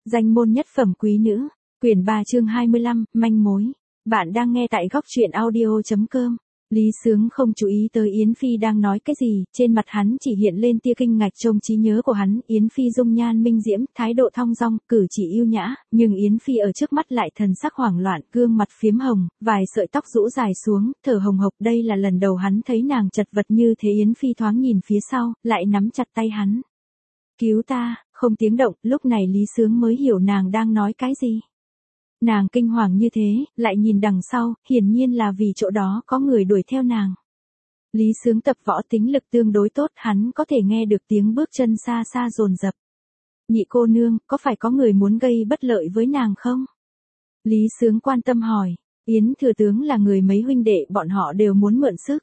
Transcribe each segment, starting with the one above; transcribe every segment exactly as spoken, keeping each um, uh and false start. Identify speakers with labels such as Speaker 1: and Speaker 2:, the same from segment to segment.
Speaker 1: Danh môn nhất phẩm quý nữ, quyển ba chương hai mươi lăm, manh mối. Bạn đang nghe tại góc truyện audio chấm com. Lý Sướng không chú ý tới Yến Phi đang nói cái gì, trên mặt hắn chỉ hiện lên tia kinh ngạc trong trí nhớ của hắn. Yến Phi dung nhan minh diễm, thái độ thong dong, cử chỉ yêu nhã, nhưng Yến Phi ở trước mắt lại thần sắc hoảng loạn, gương mặt phiếm hồng, vài sợi tóc rũ dài xuống, thở hồng hộc. Đây là lần đầu hắn thấy nàng chật vật như thế. Yến Phi thoáng nhìn phía sau, lại nắm chặt tay hắn. Cứu ta, không tiếng động. Lúc này Lý Sướng mới hiểu nàng đang nói cái gì. Nàng kinh hoàng như thế, lại nhìn đằng sau, hiển nhiên là vì chỗ đó có người đuổi theo nàng. Lý Sướng tập võ tính lực tương đối tốt, hắn có thể nghe được tiếng bước chân xa xa dồn dập. Nhị cô nương, có phải có người muốn gây bất lợi với nàng không? Lý Sướng quan tâm hỏi. Yến thừa tướng là người mấy huynh đệ, bọn họ đều muốn mượn sức.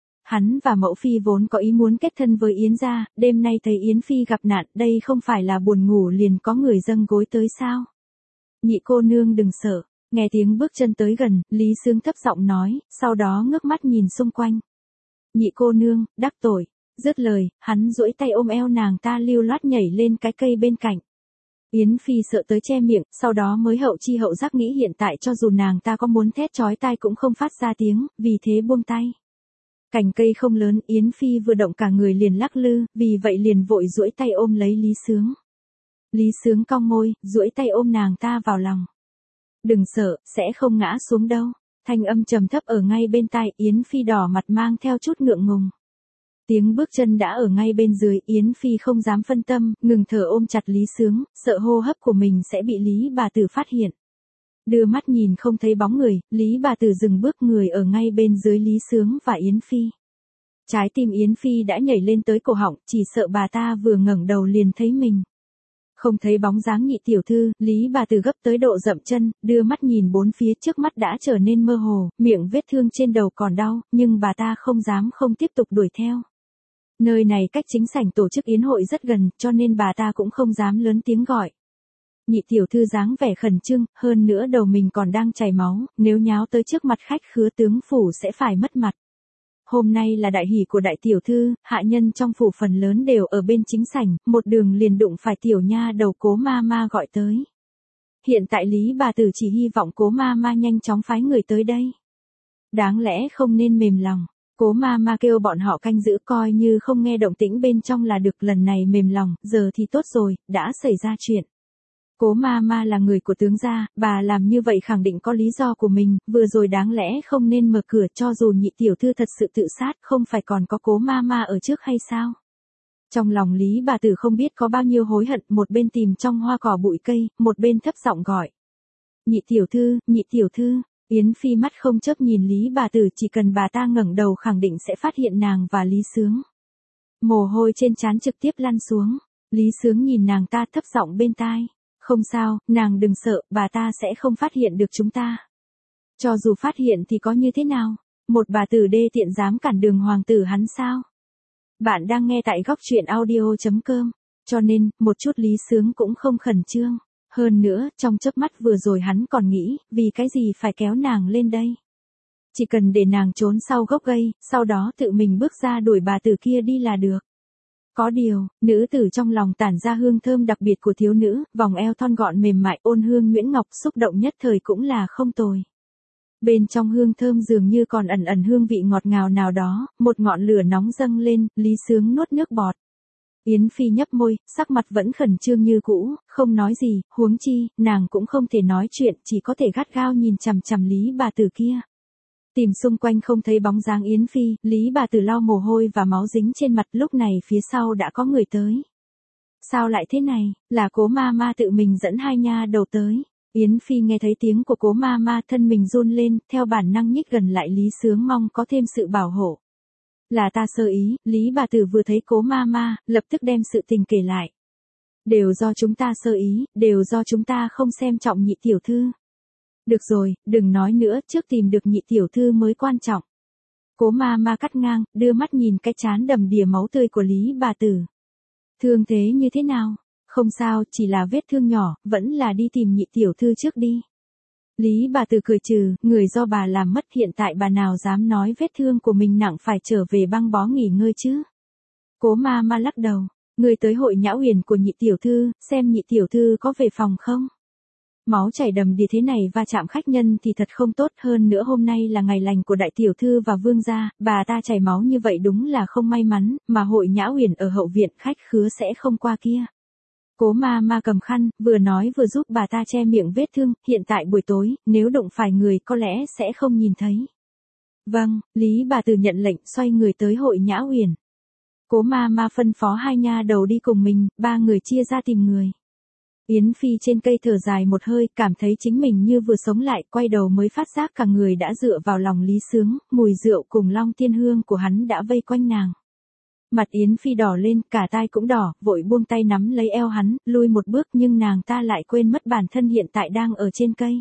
Speaker 1: Hắn và mẫu phi vốn có ý muốn kết thân với Yến gia, đêm nay thấy Yến phi gặp nạn, đây không phải là buồn ngủ liền có người dâng gối tới sao? Nhị cô nương đừng sợ. Nghe tiếng bước chân tới gần, Lý Sướng thấp giọng nói, sau đó ngước mắt nhìn xung quanh. Nhị cô nương, đắc tội. Dứt lời, hắn duỗi tay ôm eo nàng ta lưu loát nhảy lên cái cây bên cạnh. Yến Phi sợ tới che miệng, sau đó mới hậu chi hậu giác nghĩ hiện tại cho dù nàng ta có muốn thét chói tai cũng không phát ra tiếng, vì thế buông tay. Cành cây không lớn, Yến Phi vừa động cả người liền lắc lư, vì vậy liền vội duỗi tay ôm lấy Lý Sướng. Lý Sướng cong môi, duỗi tay ôm nàng ta vào lòng. Đừng sợ, sẽ không ngã xuống đâu. Thanh âm trầm thấp ở ngay bên tai, Yến Phi đỏ mặt mang theo chút ngượng ngùng. Tiếng bước chân đã ở ngay bên dưới, Yến Phi không dám phân tâm, ngừng thở ôm chặt Lý Sướng, sợ hô hấp của mình sẽ bị Lý bà tử phát hiện. Đưa mắt nhìn không thấy bóng người, Lý bà tử dừng bước, người ở ngay bên dưới Lý Sướng và Yến Phi. Trái tim Yến Phi đã nhảy lên tới cổ họng, chỉ sợ bà ta vừa ngẩng đầu liền thấy mình. Không thấy bóng dáng nhị tiểu thư, Lý bà tử gấp tới độ dậm chân, đưa mắt nhìn bốn phía, trước mắt đã trở nên mơ hồ, miệng vết thương trên đầu còn đau, nhưng bà ta không dám không tiếp tục đuổi theo. Nơi này cách chính sảnh tổ chức yến hội rất gần, cho nên bà ta cũng không dám lớn tiếng gọi. Nhị tiểu thư dáng vẻ khẩn trương, hơn nữa đầu mình còn đang chảy máu, nếu nháo tới trước mặt khách khứa tướng phủ sẽ phải mất mặt. Hôm nay là đại hỷ của đại tiểu thư, hạ nhân trong phủ phần lớn đều ở bên chính sảnh, một đường liền đụng phải tiểu nha đầu Cố ma ma gọi tới. Hiện tại Lý bà tử chỉ hy vọng Cố ma ma nhanh chóng phái người tới đây. Đáng lẽ không nên mềm lòng. Cố ma ma kêu bọn họ canh giữ, coi như không nghe động tĩnh bên trong là được. Lần này mềm lòng, giờ thì tốt rồi, đã xảy ra chuyện. Cố ma ma là người của tướng gia, bà làm như vậy khẳng định có lý do của mình, vừa rồi đáng lẽ không nên mở cửa, cho dù nhị tiểu thư thật sự tự sát, không phải còn có cố ma ma ở trước hay sao? Trong lòng Lý bà tử không biết có bao nhiêu hối hận, một bên tìm trong hoa cỏ bụi cây, một bên thấp giọng gọi. Nhị tiểu thư, nhị tiểu thư. Yến Phi mắt không chớp nhìn Lý bà tử, chỉ cần bà ta ngẩng đầu khẳng định sẽ phát hiện nàng và Lý Sướng. Mồ hôi trên trán trực tiếp lăn xuống, Lý Sướng nhìn nàng ta thấp giọng bên tai. Không sao, nàng đừng sợ, bà ta sẽ không phát hiện được chúng ta. Cho dù phát hiện thì có như thế nào? Một bà tử đê tiện dám cản đường hoàng tử hắn sao? Bạn đang nghe tại góc truyện audio chấm com. Cho nên, một chút Lý Sướng cũng không khẩn trương. Hơn nữa, trong chớp mắt vừa rồi hắn còn nghĩ, vì cái gì phải kéo nàng lên đây? Chỉ cần để nàng trốn sau gốc cây, sau đó tự mình bước ra đuổi bà tử kia đi là được. Có điều, nữ tử trong lòng tản ra hương thơm đặc biệt của thiếu nữ, vòng eo thon gọn mềm mại, ôn hương nhuyễn ngọc, xúc động nhất thời cũng là không tồi. Bên trong hương thơm dường như còn ẩn ẩn hương vị ngọt ngào nào đó, một ngọn lửa nóng dâng lên, Lý Sướng nuốt nước bọt. Yến Phi nhấp môi, sắc mặt vẫn khẩn trương như cũ, không nói gì, huống chi, nàng cũng không thể nói chuyện, chỉ có thể gắt gao nhìn chằm chằm Lý bà tử kia. Tìm xung quanh không thấy bóng dáng Yến Phi, Lý bà tử lau mồ hôi và máu dính trên mặt, lúc này phía sau đã có người tới. Sao lại thế này, là Cố ma ma tự mình dẫn hai nha đầu tới. Yến Phi nghe thấy tiếng của Cố ma ma, thân mình run lên, theo bản năng nhích gần lại Lý Sướng, mong có thêm sự bảo hộ. Là ta sơ ý, Lý bà tử vừa thấy Cố ma ma, lập tức đem sự tình kể lại. Đều do chúng ta sơ ý, đều do chúng ta không xem trọng nhị tiểu thư. Được rồi, đừng nói nữa, trước tìm được nhị tiểu thư mới quan trọng. Cố ma ma cắt ngang, đưa mắt nhìn cái trán đầm đìa máu tươi của Lý bà tử. Thương thế như thế nào? Không sao, chỉ là vết thương nhỏ, vẫn là đi tìm nhị tiểu thư trước đi. Lý bà tử cười trừ, người do bà làm mất, hiện tại bà nào dám nói vết thương của mình nặng phải trở về băng bó nghỉ ngơi chứ. Cố ma ma lắc đầu, Người tới hội nhã uyển của nhị tiểu thư, xem nhị tiểu thư có về phòng không? Máu chảy đầm đìa thế này va chạm khách nhân thì thật không tốt, hơn nữa hôm nay là ngày lành của đại tiểu thư và vương gia, bà ta chảy máu như vậy đúng là không may mắn, mà hội nhã uyển ở hậu viện khách khứa sẽ không qua kia. Cố ma ma cầm khăn, vừa nói vừa giúp bà ta che miệng vết thương, hiện tại buổi tối, nếu đụng phải người có lẽ sẽ không nhìn thấy. Vâng, Lý bà tử nhận lệnh xoay người tới hội nhã uyển. Cố ma ma phân phó hai nha đầu đi cùng mình, ba người chia ra tìm người. Yến Phi trên cây thở dài một hơi, cảm thấy chính mình như vừa sống lại, quay đầu mới phát giác cả người đã dựa vào lòng Lý Sướng, mùi rượu cùng long tiên hương của hắn đã vây quanh nàng. Mặt Yến Phi đỏ lên, cả tai cũng đỏ, vội buông tay nắm lấy eo hắn, lui một bước nhưng nàng ta lại quên mất bản thân hiện tại đang ở trên cây.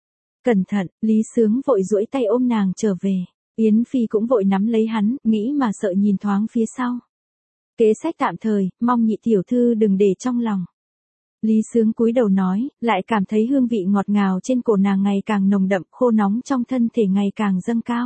Speaker 1: Cẩn thận, Lý Sướng vội duỗi tay ôm nàng trở về. Yến Phi cũng vội nắm lấy hắn, nghĩ mà sợ nhìn thoáng phía sau. Kế sách tạm thời, mong nhị tiểu thư đừng để trong lòng. Lý Sướng cúi đầu nói, lại cảm thấy hương vị ngọt ngào trên cổ nàng ngày càng nồng đậm, khô nóng trong thân thể ngày càng dâng cao.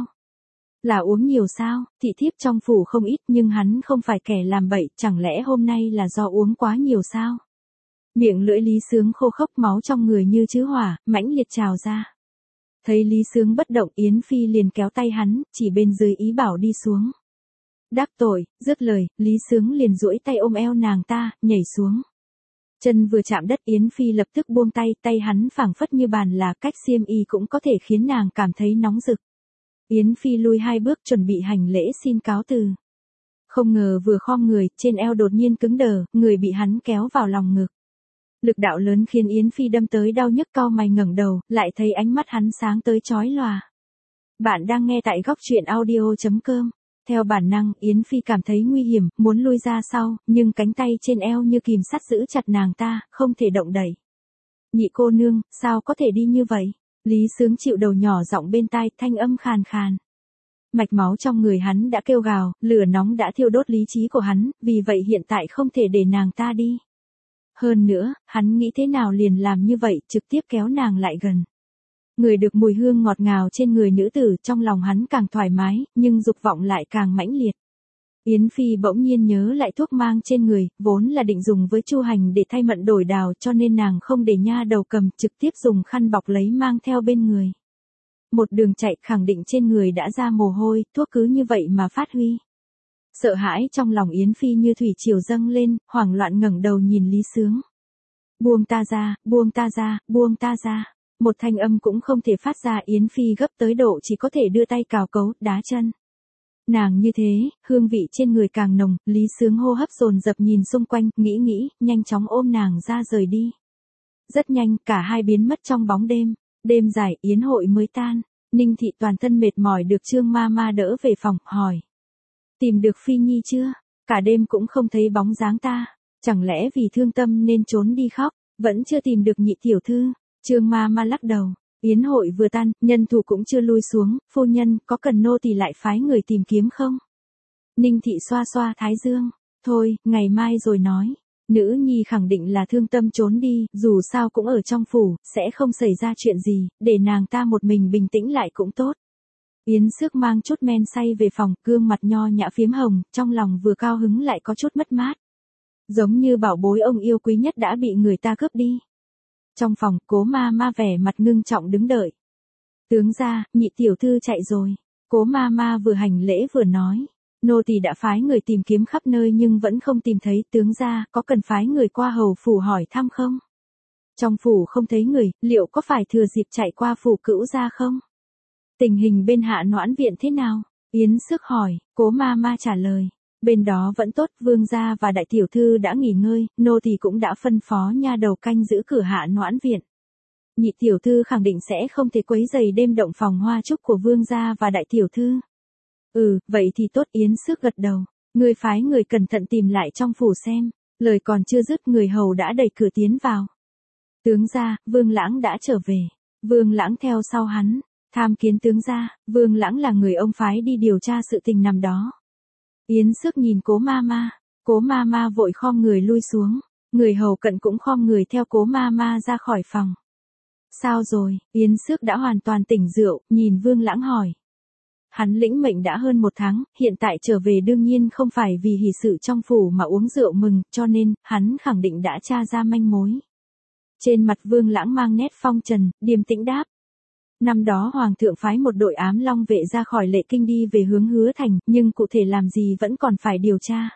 Speaker 1: Là uống nhiều sao, thị thiếp trong phủ không ít nhưng hắn không phải kẻ làm bậy, chẳng lẽ hôm nay là do uống quá nhiều sao? Miệng lưỡi Lý Sướng khô khốc, máu trong người như chứa hỏa, mãnh liệt trào ra. Thấy Lý Sướng bất động, Yến Phi liền kéo tay hắn, chỉ bên dưới ý bảo đi xuống. Đắc tội, dứt lời, Lý Sướng liền duỗi tay ôm eo nàng ta, nhảy xuống. Chân vừa chạm đất Yến Phi lập tức buông tay, tay hắn phảng phất như bàn là cách xiêm y cũng có thể khiến nàng cảm thấy nóng rực. Yến Phi lui hai bước chuẩn bị hành lễ xin cáo từ. Không ngờ vừa khom người, trên eo đột nhiên cứng đờ, người bị hắn kéo vào lòng ngực. Lực đạo lớn khiến Yến Phi đâm tới đau nhức, cau mày ngẩng đầu, lại thấy ánh mắt hắn sáng tới chói lòa. Bạn đang nghe tại góc truyện audio chấm com. Theo bản năng, Yến Phi cảm thấy nguy hiểm, muốn lui ra sau, nhưng cánh tay trên eo như kìm sắt giữ chặt nàng ta, không thể động đậy. Nhị cô nương, sao có thể đi như vậy? Lý Sướng chịu đầu nhỏ giọng bên tai, thanh âm khàn khàn. Mạch máu trong người hắn đã kêu gào, lửa nóng đã thiêu đốt lý trí của hắn, vì vậy hiện tại không thể để nàng ta đi. Hơn nữa, hắn nghĩ thế nào liền làm như vậy, trực tiếp kéo nàng lại gần. Người được mùi hương ngọt ngào trên người nữ tử, trong lòng hắn càng thoải mái, nhưng dục vọng lại càng mãnh liệt. Yến Phi bỗng nhiên nhớ lại thuốc mang trên người, vốn là định dùng với Chu Hành để thay mận đổi đào, cho nên nàng không để nha đầu cầm, trực tiếp dùng khăn bọc lấy mang theo bên người. Một đường chạy khẳng định trên người đã ra mồ hôi, thuốc cứ như vậy mà phát huy. Sợ hãi trong lòng Yến Phi như thủy triều dâng lên, hoảng loạn ngẩng đầu nhìn Lý Sướng. Buông ta ra, buông ta ra, buông ta ra. Một thanh âm cũng không thể phát ra, Yến Phi gấp tới độ chỉ có thể đưa tay cào cấu, đá chân. Nàng như thế, hương vị trên người càng nồng, Lý Sướng hô hấp dồn dập nhìn xung quanh, nghĩ nghĩ, nhanh chóng ôm nàng ra rời đi. Rất nhanh, cả hai biến mất trong bóng đêm. Đêm dài, yến hội mới tan. Ninh Thị toàn thân mệt mỏi được Trương ma ma đỡ về phòng, hỏi. Tìm được Phi Nhi chưa? Cả đêm cũng không thấy bóng dáng ta. Chẳng lẽ vì thương tâm nên trốn đi khóc? Vẫn chưa tìm được nhị tiểu thư. Trương ma ma lắc đầu. Yến hội vừa tan, nhân thủ cũng chưa lui xuống. Phu nhân, có cần nô tỳ lại phái người tìm kiếm không? Ninh Thị xoa xoa thái dương. Thôi, ngày mai rồi nói. Nữ nhi khẳng định là thương tâm trốn đi, dù sao cũng ở trong phủ, sẽ không xảy ra chuyện gì, để nàng ta một mình bình tĩnh lại cũng tốt. Yến Xước mang chút men say về phòng, gương mặt nho nhã phiếm hồng, trong lòng vừa cao hứng lại có chút mất mát. Giống như bảo bối ông yêu quý nhất đã bị người ta cướp đi. Trong phòng, Cố ma ma vẻ mặt ngưng trọng đứng đợi. Tướng gia, nhị tiểu thư chạy rồi. Cố ma ma vừa hành lễ vừa nói. Nô tỳ đã phái người tìm kiếm khắp nơi nhưng vẫn không tìm thấy, tướng gia, có cần phái người qua hầu phủ hỏi thăm không? Trong phủ không thấy người, liệu có phải thừa dịp chạy qua phủ cữu gia không? Tình hình bên Hạ Noãn viện thế nào? Yến Xước hỏi, Cố ma ma trả lời. Bên đó vẫn tốt, vương gia và đại tiểu thư đã nghỉ ngơi, nô tỳ cũng đã phân phó nha đầu canh giữ cửa Hạ Noãn viện. Nhị tiểu thư khẳng định sẽ không thể quấy rầy đêm động phòng hoa chúc của vương gia và đại tiểu thư. Ừ, vậy thì tốt. Yến Xước gật đầu. Người phái người cẩn thận tìm lại trong phủ xem. Lời còn chưa dứt, người hầu đã đẩy cửa tiến vào. Tướng gia, Vương Lãng đã trở về. Vương Lãng theo sau hắn. Tham kiến tướng gia, Vương Lãng là người ông phái đi điều tra sự tình nằm đó. Yến Xước nhìn Cố ma ma. Cố ma ma vội khom người lui xuống. Người hầu cận cũng khom người theo Cố ma ma ra khỏi phòng. Sao rồi? Yến Xước đã hoàn toàn tỉnh rượu, nhìn Vương Lãng hỏi. hắn lĩnh mệnh đã hơn một tháng, hiện tại trở về đương nhiên không phải vì hỷ sự trong phủ mà uống rượu mừng, cho nên, hắn khẳng định đã tra ra manh mối. Trên mặt Vương Lãng mang nét phong trần, điềm tĩnh đáp. Năm đó Hoàng thượng phái một đội ám long vệ ra khỏi Lệ Kinh đi về hướng Hứa Thành, nhưng cụ thể làm gì vẫn còn phải điều tra.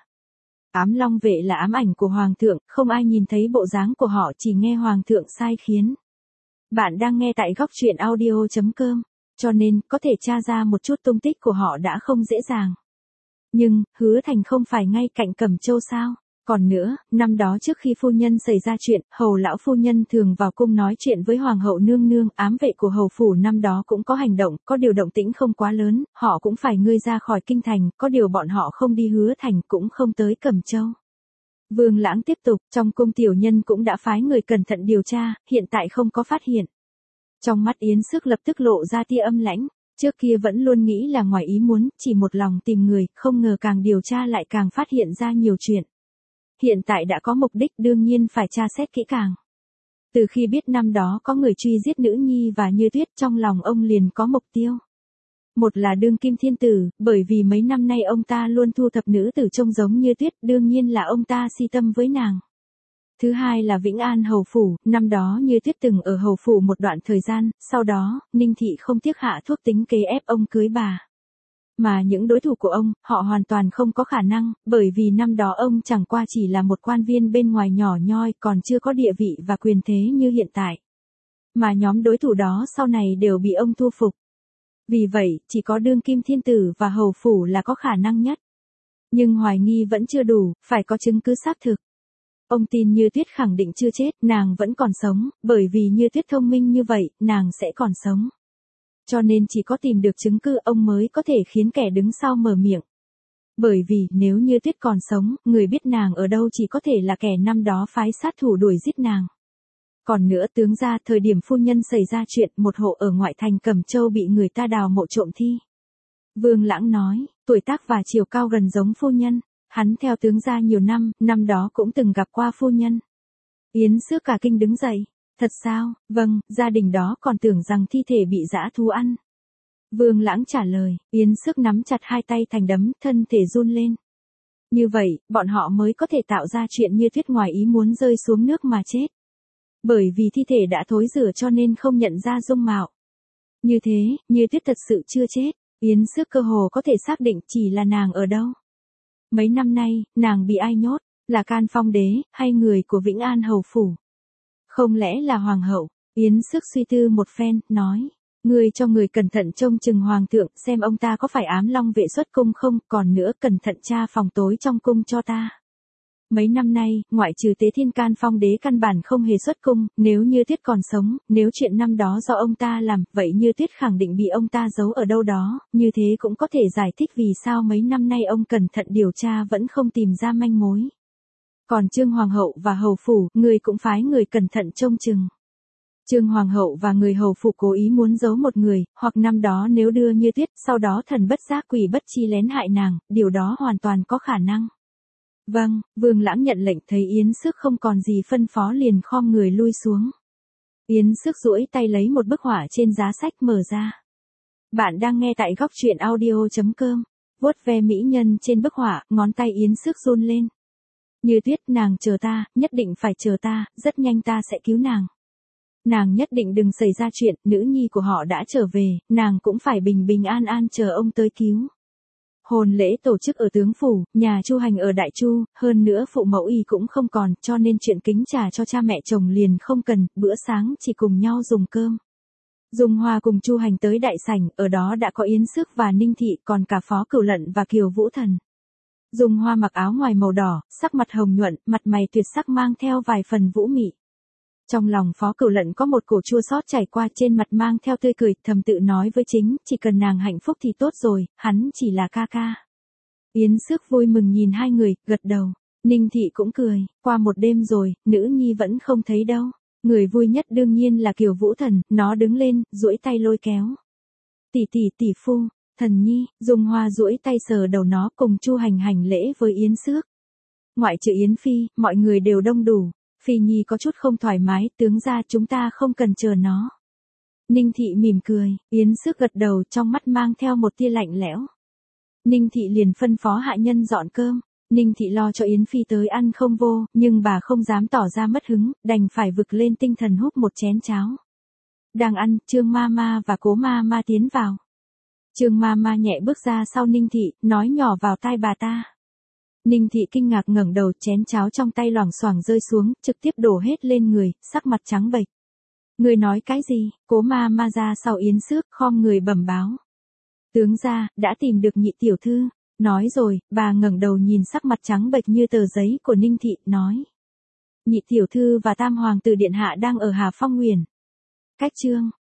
Speaker 1: Ám long vệ là ám ảnh của Hoàng thượng, không ai nhìn thấy bộ dáng của họ, chỉ nghe Hoàng thượng sai khiến. Bạn đang nghe tại góc truyện audio chấm com, cho nên, có thể tra ra một chút tung tích của họ đã không dễ dàng. Nhưng, Hứa Thành không phải ngay cạnh Cẩm Châu sao? Còn nữa, năm đó trước khi phu nhân xảy ra chuyện, hầu lão phu nhân thường vào cung nói chuyện với hoàng hậu nương nương, ám vệ của hầu phủ năm đó cũng có hành động, có điều động tĩnh không quá lớn, họ cũng phải ngươi ra khỏi kinh thành, có điều bọn họ không đi Hứa Thành cũng không tới Cẩm Châu. Vương Lãng tiếp tục, trong cung tiểu nhân cũng đã phái người cẩn thận điều tra, hiện tại không có phát hiện. Trong mắt Yến Sức lập tức lộ ra tia âm lãnh, trước kia vẫn luôn nghĩ là ngoài ý muốn, chỉ một lòng tìm người, không ngờ càng điều tra lại càng phát hiện ra nhiều chuyện. Hiện tại đã có mục đích đương nhiên phải tra xét kỹ càng. Từ khi biết năm đó có người truy giết nữ nhi và Như Tuyết, trong lòng ông liền có mục tiêu. Một là đương kim thiên tử, bởi vì mấy năm nay ông ta luôn thu thập nữ tử trông giống Như Tuyết, đương nhiên là ông ta si tâm với nàng. Thứ hai là Vĩnh An hầu phủ, năm đó Như Tuyết từng ở hầu phủ một đoạn thời gian, sau đó, Ninh Thị không tiếc hạ thuốc tính kế ép ông cưới bà. Mà những đối thủ của ông, họ hoàn toàn không có khả năng, bởi vì năm đó ông chẳng qua chỉ là một quan viên bên ngoài nhỏ nhoi, còn chưa có địa vị và quyền thế như hiện tại. Mà nhóm đối thủ đó sau này đều bị ông thu phục. Vì vậy, chỉ có đương kim thiên tử và hầu phủ là có khả năng nhất. Nhưng hoài nghi vẫn chưa đủ, phải có chứng cứ xác thực. Ông tin Như Tuyết khẳng định chưa chết, nàng vẫn còn sống, bởi vì Như Tuyết thông minh như vậy, nàng sẽ còn sống. Cho nên chỉ có tìm được chứng cứ ông mới có thể khiến kẻ đứng sau mở miệng. Bởi vì nếu Như Tuyết còn sống, người biết nàng ở đâu chỉ có thể là kẻ năm đó phái sát thủ đuổi giết nàng. Còn nữa tướng ra thời điểm phu nhân xảy ra chuyện một hộ ở ngoại thành Cẩm Châu bị người ta đào mộ trộm thi. Vương Lãng nói, tuổi tác và chiều cao gần giống phu nhân, hắn theo tướng ra nhiều năm, năm đó cũng từng gặp qua phu nhân. Yến Sức cả kinh đứng dậy. Thật sao? Vâng, gia đình đó còn tưởng rằng thi thể bị dã thú ăn. Vương Lãng trả lời, Yến Sức nắm chặt hai tay thành đấm, thân thể run lên. Như vậy, bọn họ mới có thể tạo ra chuyện Như Tuyết ngoài ý muốn rơi xuống nước mà chết. Bởi vì thi thể đã thối rữa cho nên không nhận ra dung mạo. Như thế, Như Tuyết thật sự chưa chết, Yến Sức cơ hồ có thể xác định chỉ là nàng ở đâu. Mấy năm nay, nàng bị ai nhốt, là Can Phong đế, hay người của Vĩnh An hầu phủ? Không lẽ là hoàng hậu? Yến Sức suy tư một phen, nói. Ngươi cho người cẩn thận trông chừng hoàng thượng, xem ông ta có phải ám long vệ xuất cung không, còn nữa cẩn thận tra phòng tối trong cung cho ta. Mấy năm nay, ngoại trừ Tế Thiên Can Phong đế căn bản không hề xuất cung, nếu Như Tuyết còn sống, nếu chuyện năm đó do ông ta làm, vậy Như Tuyết khẳng định bị ông ta giấu ở đâu đó, như thế cũng có thể giải thích vì sao mấy năm nay ông cẩn thận điều tra vẫn không tìm ra manh mối. Còn Trương Hoàng hậu và hầu phủ, người cũng phái người cẩn thận trông chừng. Trương Hoàng hậu và người hầu phủ cố ý muốn giấu một người, hoặc năm đó nếu đưa Như Tuyết, sau đó thần bất giác quỷ bất chi lén hại nàng, điều đó hoàn toàn có khả năng. Vâng, Vương Lãng nhận lệnh, thấy Yến Sức không còn gì phân phó liền khom người lui xuống. Yến Sức duỗi tay lấy một bức họa trên giá sách mở ra. Bạn đang nghe tại góc truyện audio chấm com, vuốt ve mỹ nhân trên bức họa, ngón tay Yến Sức run lên. Như Tuyết, nàng chờ ta, nhất định phải chờ ta, rất nhanh ta sẽ cứu nàng. Nàng nhất định đừng xảy ra chuyện, nữ nhi của họ đã trở về, nàng cũng phải bình bình an an chờ ông tới cứu. Hôn lễ tổ chức ở tướng phủ, nhà Chu Hành ở Đại Chu, hơn nữa phụ mẫu y cũng không còn, cho nên chuyện kính trà cho cha mẹ chồng liền không cần, bữa sáng chỉ cùng nhau dùng cơm. Dung Hoa cùng Chu Hành tới đại sảnh, ở đó đã có Yến Sức và Ninh Thị, còn cả Phó Cửu Lận và Kiều Vũ Thần. Dung Hoa mặc áo ngoài màu đỏ, sắc mặt hồng nhuận, mặt mày tuyệt sắc mang theo vài phần vũ mị. Trong lòng Phó Cửu Lận có một cổ chua xót chảy qua, trên mặt mang theo tươi cười, thầm tự nói với chính, chỉ cần nàng hạnh phúc thì tốt rồi, hắn chỉ là ca ca. Yến Sức vui mừng nhìn hai người, gật đầu. Ninh Thị cũng cười, qua một đêm rồi, nữ nhi vẫn không thấy đâu. Người vui nhất đương nhiên là Kiều Vũ Thần, nó đứng lên, duỗi tay lôi kéo. Tỷ tỷ tỷ phu, Thần nhi, Dung Hoa duỗi tay sờ đầu nó, cùng Chu Hành hành lễ với Yến Sức. Ngoại trừ Yến Phi, mọi người đều đông đủ. Phi Nhi có chút không thoải mái, tướng ra chúng ta không cần chờ nó. Ninh Thị mỉm cười, Yến Xước gật đầu trong mắt mang theo một tia lạnh lẽo. Ninh Thị liền phân phó hạ nhân dọn cơm. Ninh Thị lo cho Yến Phi tới ăn không vô, nhưng bà không dám tỏ ra mất hứng, đành phải vực lên tinh thần húp một chén cháo. Đang ăn, Trương Mama và Cố Mama tiến vào. Trương Mama nhẹ bước ra sau Ninh Thị, nói nhỏ vào tai bà ta. Ninh Thị kinh ngạc ngẩng đầu, chén cháo trong tay loảng xoảng rơi xuống, trực tiếp đổ hết lên người, sắc mặt trắng bệch. Người nói cái gì? Cố Mama ra sau Yến Xước, khom người bẩm báo. Tướng gia, đã tìm được nhị tiểu thư. Nói rồi, bà ngẩng đầu nhìn sắc mặt trắng bệch như tờ giấy của Ninh Thị, nói. Nhị tiểu thư và tam hoàng tử điện hạ đang ở Hà Phong Nguyền. Cách chương